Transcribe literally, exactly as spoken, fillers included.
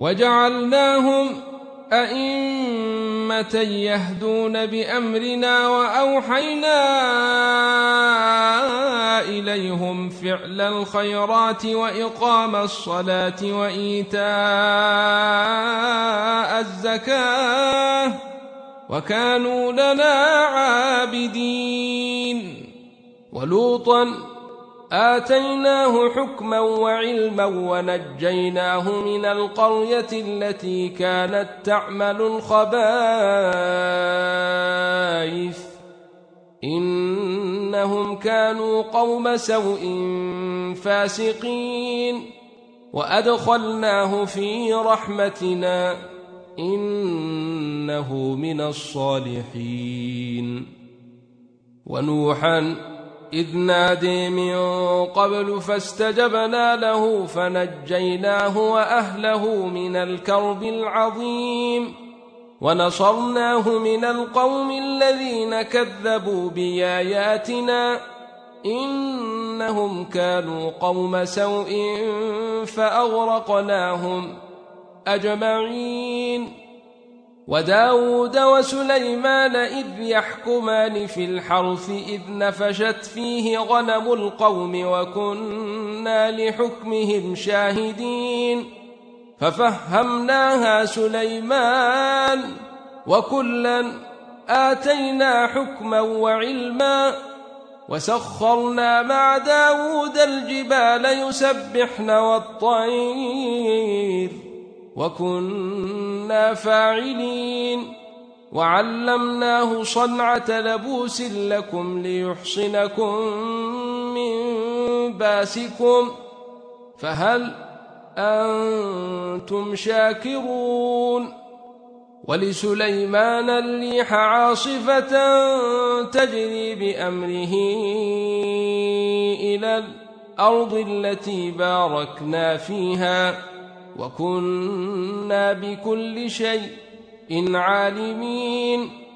وجعلناهم أئمة يهدون بأمرنا وأوحينا إليهم فعل الخيرات وإقام الصلاة وإيتاء الزكاة وكانوا لنا عابدين. ولوطا آتيناه حكما وعلما ونجيناه من القرية التي كانت تعمل الخبائث إنهم كانوا قوم سوء فاسقين وأدخلناه في رحمتنا إنه من الصالحين. ونوحا إذ نادي من قبل فاستجبنا له فنجيناه وأهله من الكرب العظيم ونصرناه من القوم الذين كذبوا بآياتنا إنهم كانوا قوم سوء فأغرقناهم أجمعين. وداود وسليمان إذ يحكمان في الحرث إذ نفشت فيه غنم القوم وكنا لحكمهم شاهدين ففهمناها سليمان وكلا آتينا حكما وعلما وسخرنا مع داود الجبال يسبحن والطير وكنا فاعلين وعلمناه صنعة لبوس لكم ليحصنكم من باسكم فهل أنتم شاكرون. ولسليمان الريح عاصفة تجري بأمره إلى الأرض التي باركنا فيها وكنا بكل شيء عالمين.